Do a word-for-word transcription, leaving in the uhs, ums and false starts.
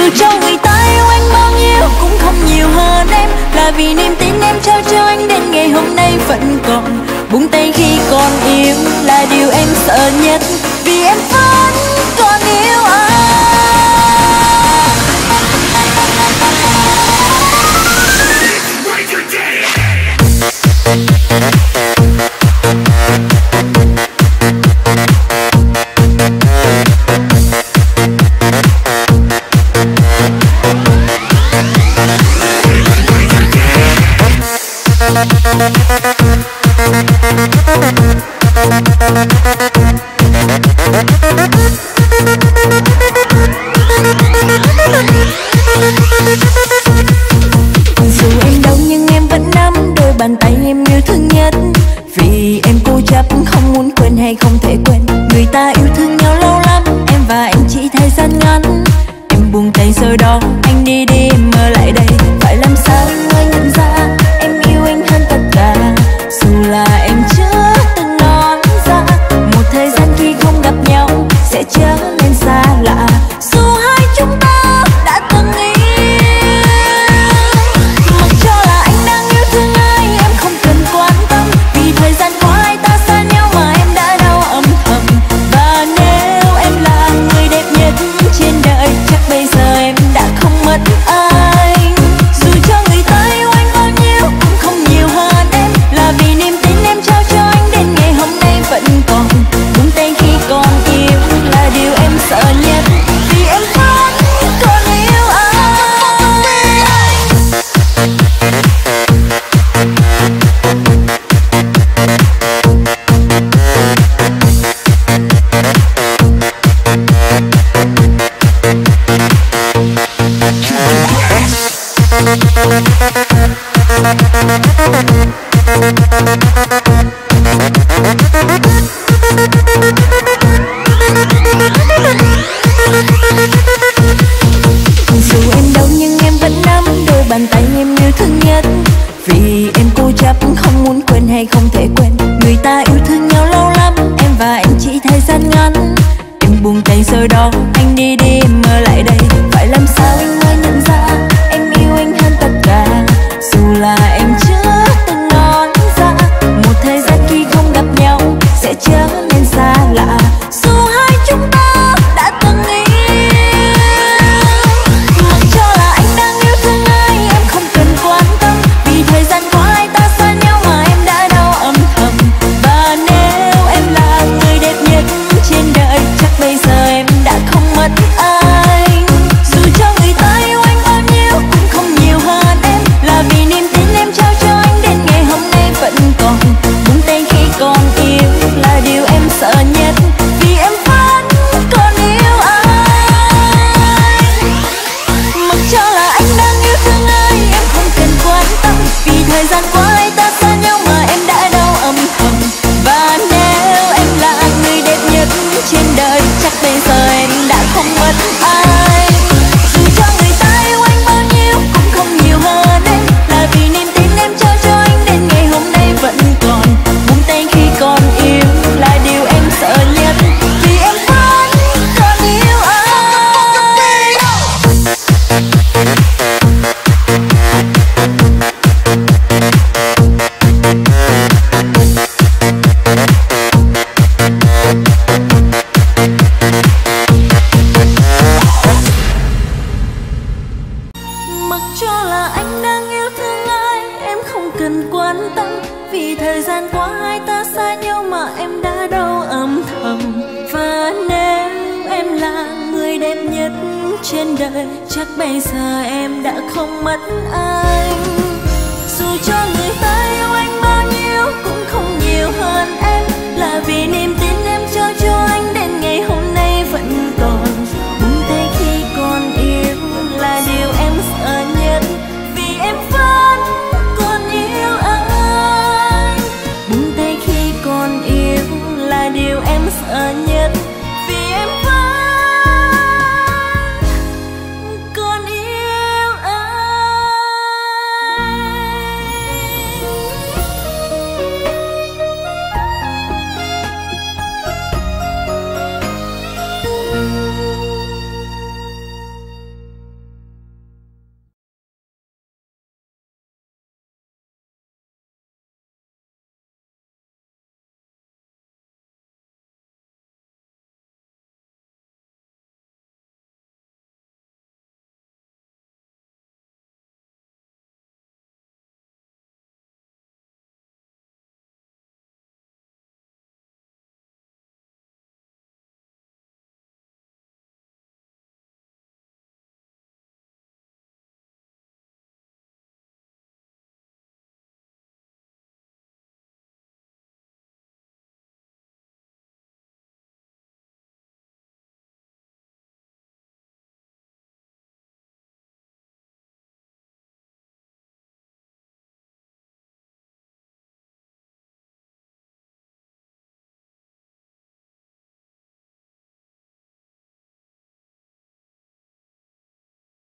cho người ta yêu anh bao nhiêu cũng không nhiều hơn em, là vì niềm tin em trao cho anh đến ngày hôm nay vẫn còn. Buông tay khi còn yêu là điều em sợ nhất, vì em vẫn còn yêu anh. Dù em đau nhưng em vẫn nắm đôi bàn tay em yêu thương nhất, vì em cố chấp không muốn quên hay không thể quên. Người ta yêu thương nhau lâu lắm, em và anh chỉ thời gian ngắn. Em buông tay rồi đó, anh đi đi em ở lại đây. Phải làm sao anh mới nhận ra em yêu anh hơn tất cả, dù là em chưa từng nói ra. Một thời gian khi không gặp nhau sẽ trở nên xa lạ, dù hai chúng ta đã từng yêu. Mặc cho là anh đang yêu thương ai em không cần quan tâm, vì thời gian qua hai ta xa nhau mà em đã đau âm thầm. Và nếu em là người đẹp nhất trên đời, chắc bây giờ em đã không mất anh. Dù cho người ta yêu anh bao nhiêu cũng không nhiều hơn em, là vì niềm tin em trao cho anh đến ngày hôm nay vẫn còn. Buông tay khi còn yêu là điều em sợ nhất, vì em vẫn còn yêu anh. Dù em đau nhưng em vẫn nắm đôi bàn tay em yêu thương nhất, vì em cố chấp không muốn quên hay không thể quên. Người ta yêu thương nhau lâu lắm, em và anh chỉ thời gian ngắn. Em buông tay rồi đó, anh đi đi em ở lại đây. Phải làm sao anh mới nhận ra em yêu anh hơn tất cả, dù là em chưa từng nói ra. Một thời gian khi không gặp nhau sẽ trở nên xa lạ, dù hai chúng ta đã từng yêu. Mặc cho là anh đang yêu thương ai em không cần quan tâm, vì thời gian qua hai ta xa nhau mà em đã đau âm thầm. Và nếu em là người đẹp nhất trên đời, chắc bây giờ em đã không mất anh. Dù cho người ta yêu anh bao nhiêu cũng không nhiều hơn em, là vì niềm tin em trao cho anh đến ngày hôm nay vẫn còn. Buông tay khi còn yêu là điều em sợ nhất, vì em vẫn còn yêu anh. Mặc cho là anh đang yêu thương ai em không cần quan tâm, vì thời gian qua hai ta xa nhau mà em đã đau âm thầm. Và nếu em là người đẹp nhất trên đời, chắc bây giờ em đã không mất ai. Dù cho người ta yêu anh bao nhiêu cũng không nhiều hơn em, là vì niềm tin em trao cho anh đến ngày hôm nay vẫn còn. Buông tay khi còn yêu là điều em sợ nhất, vì em vẫn còn yêu anh. Mặc cho là anh đang yêu thương ai em không cần quan tâm, vì thời gian qua hai ta xa nhau mà em đã đau âm thầm. Và nếu em là người đẹp nhất trên đời, chắc bây giờ em đã không mất anh. Dù cho người ta yêu